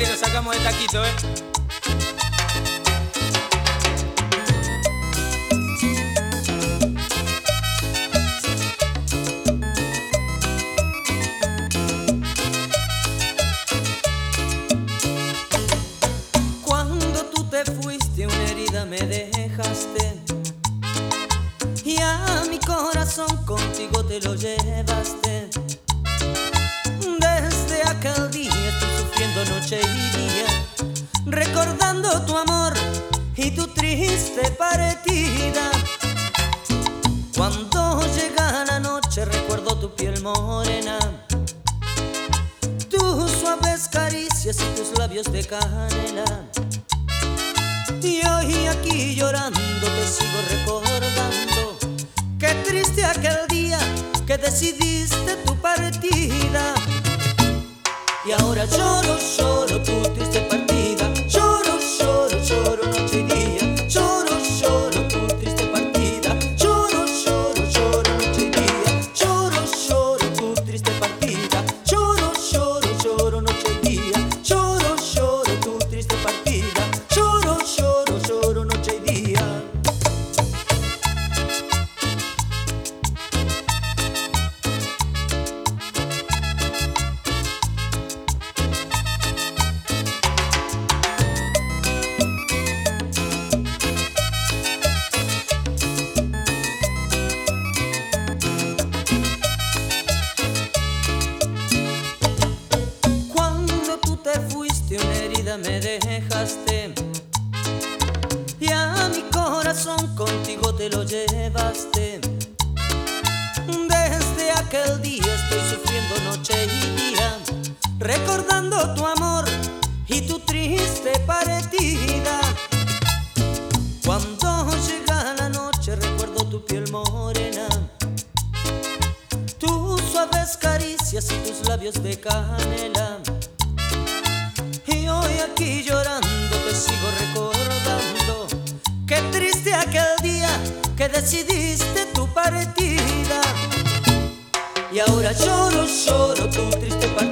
que lo sacamos de taquito, Cuando tú te fuiste, una herida me dejaste, y a mi corazón contigo te lo llevaste. Desde aquel día estoy sufriendo noche y día, recordando tu amor y tu triste partida. Cuando llega la noche recuerdo tu piel morena, tus suaves caricias y tus labios de canela. Y hoy aquí llorando te sigo recordando. Qué triste aquel día que decidiste tu partida. Y ahora lloro, lloro tu triste partida. Lloro, lloro, lloro noche y día. Lloro, lloro tu triste partida. Lloro, lloro, lloro noche y día. Lloro, lloro tu triste partida. Lloro, lloro, lloro noche y día. Lloro, lloro tu triste partida. Lloro, lloro, lloro noche y día. Una herida me dejaste, y a mi corazón contigo te lo llevaste. Desde aquel día estoy sufriendo noche y día, recordando tu amor y tu triste partida. Cuando llega la noche recuerdo tu piel morena, tus suaves caricias y tus labios de canela. Y hoy aquí llorando te sigo recordando. Qué triste aquel día que decidiste tu partida. Y ahora lloro, lloro tu triste partida.